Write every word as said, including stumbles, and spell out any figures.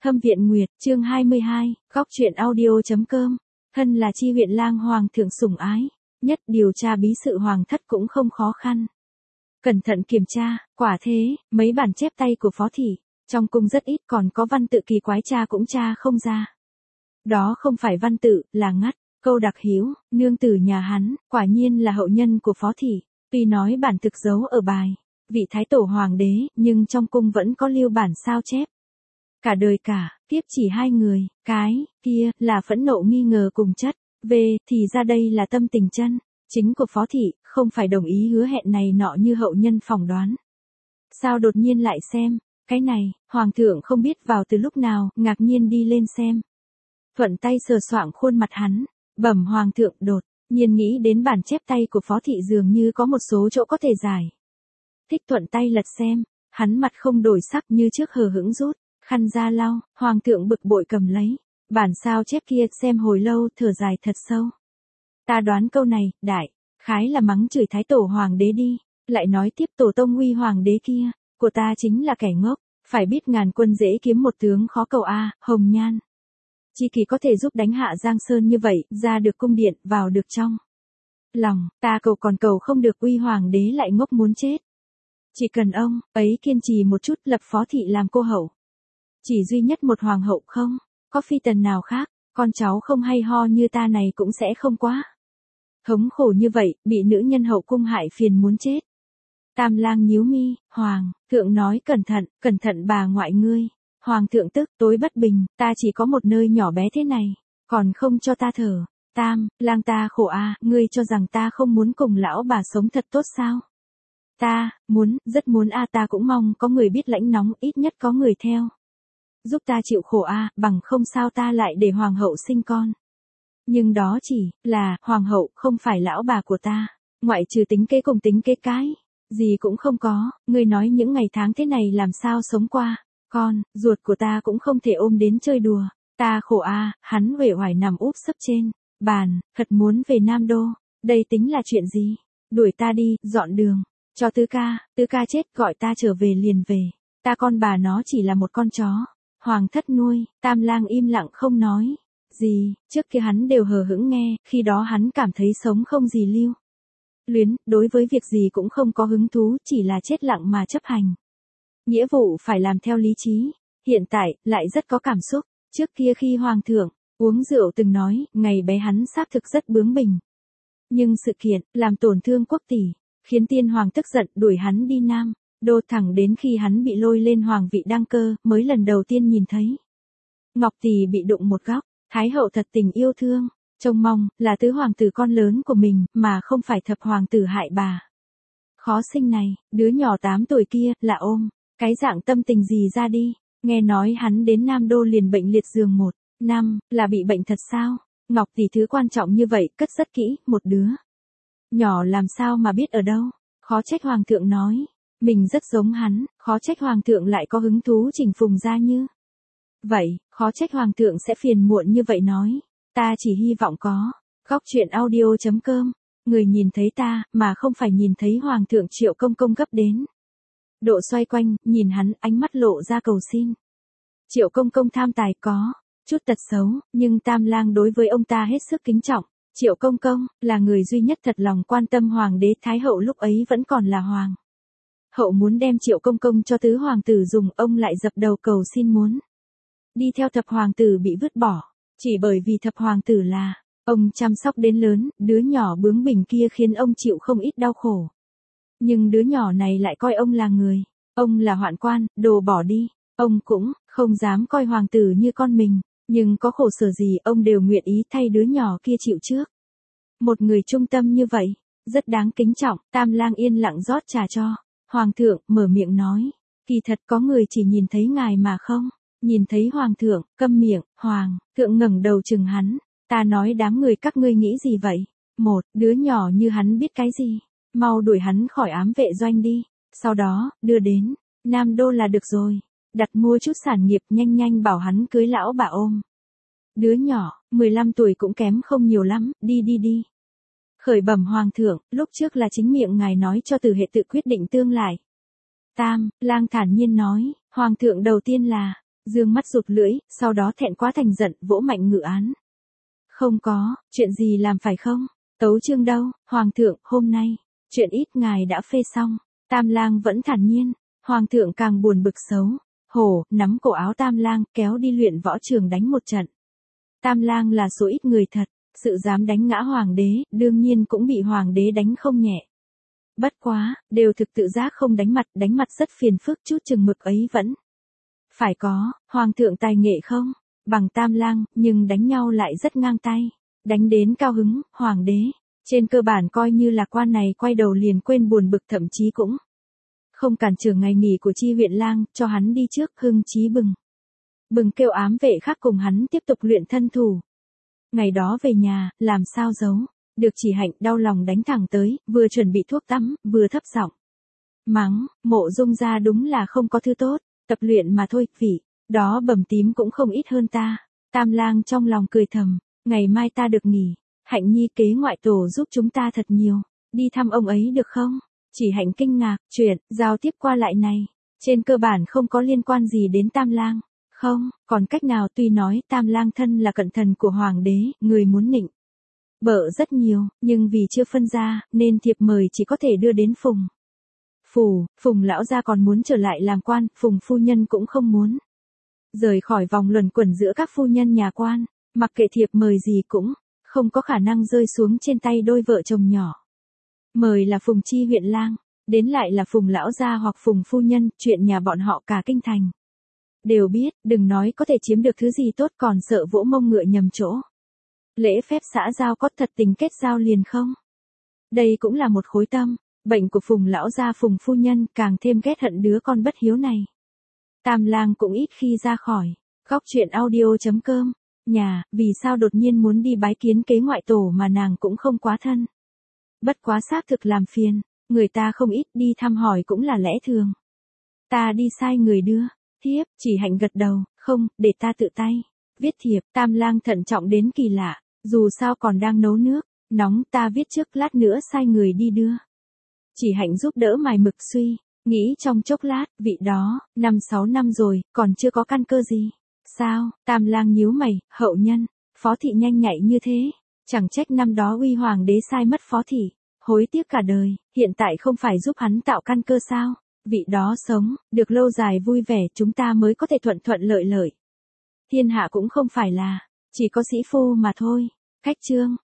Thâm Viện Nguyệt, chương hai mươi hai, góc truyện audio.com. Thân là Chi huyện lang hoàng thượng sủng ái, nhất điều tra bí sự hoàng thất cũng không khó khăn. Cẩn thận kiểm tra, quả thế, mấy bản chép tay của phó thị, trong cung rất ít, còn có văn tự kỳ quái tra cũng tra không ra. Đó không phải văn tự, là ngắt, câu đặc hữu, nương tử nhà hắn, quả nhiên là hậu nhân của phó thị, tuy nói bản thực giấu ở bài, vị thái tổ hoàng đế, nhưng trong cung vẫn có lưu bản sao chép. Cả đời cả, tiếp chỉ hai người, cái, kia, là phẫn nộ nghi ngờ cùng chất, về, thì ra đây là tâm tình chân, chính của phó thị, không phải đồng ý hứa hẹn này nọ như hậu nhân phỏng đoán. Sao đột nhiên lại xem, cái này, hoàng thượng không biết vào từ lúc nào, ngạc nhiên đi lên xem. Thuận tay sờ soạng khuôn mặt hắn, bẩm hoàng thượng đột, nhiên nghĩ đến bản chép tay của phó thị dường như có một số chỗ có thể giải. Thích thuận tay lật xem, hắn mặt không đổi sắc như trước hờ hững rút. Khăn ra lau, hoàng thượng bực bội cầm lấy, bản sao chép kia xem hồi lâu thở dài thật sâu. Ta đoán câu này, đại, khái là mắng chửi thái tổ hoàng đế đi, lại nói tiếp tổ tông huy hoàng đế kia, của ta chính là kẻ ngốc, phải biết ngàn quân dễ kiếm một tướng khó cầu a, hồng nhan. Chi kỳ có thể giúp đánh hạ Giang Sơn như vậy, ra được cung điện, vào được trong lòng, ta cầu còn cầu không được uy hoàng đế lại ngốc muốn chết. Chỉ cần ông ấy kiên trì một chút lập phó thị làm cô hậu. Chỉ duy nhất một hoàng hậu không, có phi tần nào khác, con cháu không hay ho như ta này cũng sẽ không quá. Thống khổ như vậy, bị nữ nhân hậu cung hại phiền muốn chết. Tam lang nhíu mi, hoàng, thượng nói cẩn thận, cẩn thận bà ngoại ngươi. Hoàng thượng tức, tối bất bình, ta chỉ có một nơi nhỏ bé thế này, còn không cho ta thở. Tam, lang ta khổ a, ngươi cho rằng ta không muốn cùng lão bà sống thật tốt sao? Ta, muốn, rất muốn a, ta cũng mong có người biết lãnh nóng, ít nhất có người theo. Giúp ta chịu khổ a, bằng không sao ta lại để hoàng hậu sinh con. Nhưng đó chỉ là hoàng hậu, không phải lão bà của ta, ngoại trừ tính kế cùng tính kế cái, gì cũng không có, ngươi nói những ngày tháng thế này làm sao sống qua, con, ruột của ta cũng không thể ôm đến chơi đùa, ta khổ a, hắn uể oải nằm úp sấp trên bàn, thật muốn về Nam Đô, đây tính là chuyện gì, đuổi ta đi, dọn đường, cho tứ ca, tứ ca chết gọi ta trở về liền về, ta con bà nó chỉ là một con chó. Hoàng thất nuôi, Tam lang im lặng không nói gì, trước kia hắn đều hờ hững nghe, khi đó hắn cảm thấy sống không gì lưu luyến, đối với việc gì cũng không có hứng thú, chỉ là chết lặng mà chấp hành. Nghĩa vụ phải làm theo lý trí, hiện tại, lại rất có cảm xúc, trước kia khi hoàng thượng, uống rượu từng nói, ngày bé hắn xác thực rất bướng bỉnh. Nhưng sự kiện, làm tổn thương quốc tỷ, khiến tiên hoàng tức giận đuổi hắn đi Nam Đô thẳng đến khi hắn bị lôi lên hoàng vị đăng cơ, mới lần đầu tiên nhìn thấy. Ngọc tỷ bị đụng một góc, thái hậu thật tình yêu thương, trông mong, là tứ hoàng tử con lớn của mình, mà không phải thập hoàng tử hại bà. Khó sinh này, đứa nhỏ tám tuổi kia, là ôm, cái dạng tâm tình gì ra đi, nghe nói hắn đến Nam Đô liền bệnh liệt giường một năm, là bị bệnh thật sao, Ngọc tỷ thứ quan trọng như vậy, cất rất kỹ, một đứa nhỏ làm sao mà biết ở đâu, khó trách hoàng thượng nói. Mình rất giống hắn, khó trách hoàng thượng lại có hứng thú chỉnh phùng ra như. Vậy, khó trách hoàng thượng sẽ phiền muộn như vậy nói. Ta chỉ hy vọng có. Góc truyện audio.com. Người nhìn thấy ta, mà không phải nhìn thấy hoàng thượng Triệu Công Công gấp đến. Độ xoay quanh, nhìn hắn, ánh mắt lộ ra cầu xin. Triệu Công Công tham tài có chút tật xấu, nhưng Tam lang đối với ông ta hết sức kính trọng. Triệu Công Công, là người duy nhất thật lòng quan tâm hoàng đế Thái hậu lúc ấy vẫn còn là hoàng. Hậu muốn đem Triệu Công Công cho tứ hoàng tử dùng, ông lại dập đầu cầu xin muốn đi theo thập hoàng tử bị vứt bỏ, chỉ bởi vì thập hoàng tử là ông chăm sóc đến lớn, đứa nhỏ bướng bỉnh kia khiến ông chịu không ít đau khổ. Nhưng đứa nhỏ này lại coi ông là người, ông là hoạn quan, đồ bỏ đi, ông cũng không dám coi hoàng tử như con mình, nhưng có khổ sở gì ông đều nguyện ý thay đứa nhỏ kia chịu trước. Một người trung tâm như vậy, rất đáng kính trọng. Tam lang yên lặng rót trà cho. Hoàng thượng, mở miệng nói, kỳ thật có người chỉ nhìn thấy ngài mà không, nhìn thấy hoàng thượng, câm miệng, hoàng thượng ngẩng đầu chừng hắn, ta nói đám người các ngươi nghĩ gì vậy, một, đứa nhỏ như hắn biết cái gì, mau đuổi hắn khỏi ám vệ doanh đi, sau đó, đưa đến, Nam Đô là được rồi, đặt mua chút sản nghiệp nhanh nhanh bảo hắn cưới lão bà ôm. Đứa nhỏ, mười lăm tuổi cũng kém không nhiều lắm, đi đi đi. Khởi bẩm hoàng thượng, lúc trước là chính miệng ngài nói cho Từ Hệ tự quyết định tương lại. Tam, lang thản nhiên nói, hoàng thượng đầu tiên là, Dương mắt rụt lưỡi, sau đó thẹn quá thành giận, vỗ mạnh ngự án. Không có, chuyện gì làm phải không? Tấu chương đâu, Hoàng thượng, hôm nay, chuyện ít ngài đã phê xong. Tam Lang vẫn thản nhiên, Hoàng thượng càng buồn bực xấu. Hổ, nắm cổ áo Tam Lang, kéo đi luyện võ trường đánh một trận. Tam Lang là số ít người thật, sự dám đánh ngã Hoàng đế, đương nhiên cũng bị Hoàng đế đánh không nhẹ. Bất quá, đều thực tự giác không đánh mặt, đánh mặt rất phiền phức, chút chừng mực ấy vẫn phải có. Hoàng thượng tài nghệ không bằng Tam Lang, nhưng đánh nhau lại rất ngang tay, đánh đến cao hứng. Hoàng đế trên cơ bản coi như là quan này quay đầu liền quên buồn bực, thậm chí cũng không cản trở ngày nghỉ của Chi huyện lang, cho hắn đi trước. Hưng chí bừng bừng kêu ám vệ khác cùng hắn tiếp tục luyện thân thủ. Ngày đó về nhà, làm sao giấu được Chỉ Hạnh, đau lòng đánh thẳng tới, vừa chuẩn bị thuốc tắm, vừa thấp giọng mắng, Mộ Dung gia đúng là không có thứ tốt, tập luyện mà thôi, vị đó bầm tím cũng không ít hơn ta. Tam Lang trong lòng cười thầm, ngày mai ta được nghỉ, Hạnh nhi kế ngoại tổ giúp chúng ta thật nhiều, đi thăm ông ấy được không? Chỉ Hạnh kinh ngạc, chuyện giao tiếp qua lại này, trên cơ bản không có liên quan gì đến Tam Lang. Không, còn cách nào? Tuy nói Tam Lang thân là cận thần của Hoàng đế, người muốn nịnh bợ rất nhiều, nhưng vì chưa phân ra, nên thiệp mời chỉ có thể đưa đến Phùng phủ. Phùng lão gia còn muốn trở lại làm quan, Phùng phu nhân cũng không muốn rời khỏi vòng luẩn quẩn giữa các phu nhân nhà quan, mặc kệ thiệp mời gì cũng không có khả năng rơi xuống trên tay đôi vợ chồng nhỏ. Mời là Phùng Chi huyện lang, đến lại là Phùng lão gia hoặc Phùng phu nhân, chuyện nhà bọn họ cả kinh thành đều biết, đừng nói có thể chiếm được thứ gì tốt, còn sợ vỗ mông ngựa nhầm chỗ. Lễ phép xã giao có thật tình kết giao liền không? Đây cũng là một khối tâm bệnh của Phùng lão gia. Phùng phu nhân càng thêm ghét hận đứa con bất hiếu này. Tam Lang cũng ít khi ra khỏi góc truyện audio chấm com nhà, vì sao đột nhiên muốn đi bái kiến kế ngoại tổ mà nàng cũng không quá thân. Bất quá xác thực làm phiền người ta không ít, đi thăm hỏi cũng là lẽ thường. Ta đi sai người đưa thiếp. Chỉ Hạnh gật đầu, không, để ta tự tay viết thiệp. Tam Lang thận trọng đến kỳ lạ, dù sao còn đang nấu nước nóng, ta viết trước, lát nữa sai người đi đưa. Chỉ Hạnh giúp đỡ mài mực suy nghĩ trong chốc lát, vị đó, năm sáu năm rồi, còn chưa có căn cơ gì. Sao? Tam Lang nhíu mày, hậu nhân, phó thị nhanh nhạy như thế, chẳng trách năm đó uy Hoàng đế sai mất phó thị, hối tiếc cả đời, hiện tại không phải giúp hắn tạo căn cơ sao? Vị đó sống được lâu dài vui vẻ, chúng ta mới có thể thuận thuận lợi lợi. Thiên hạ cũng không phải là chỉ có sĩ phu mà thôi. Cách chương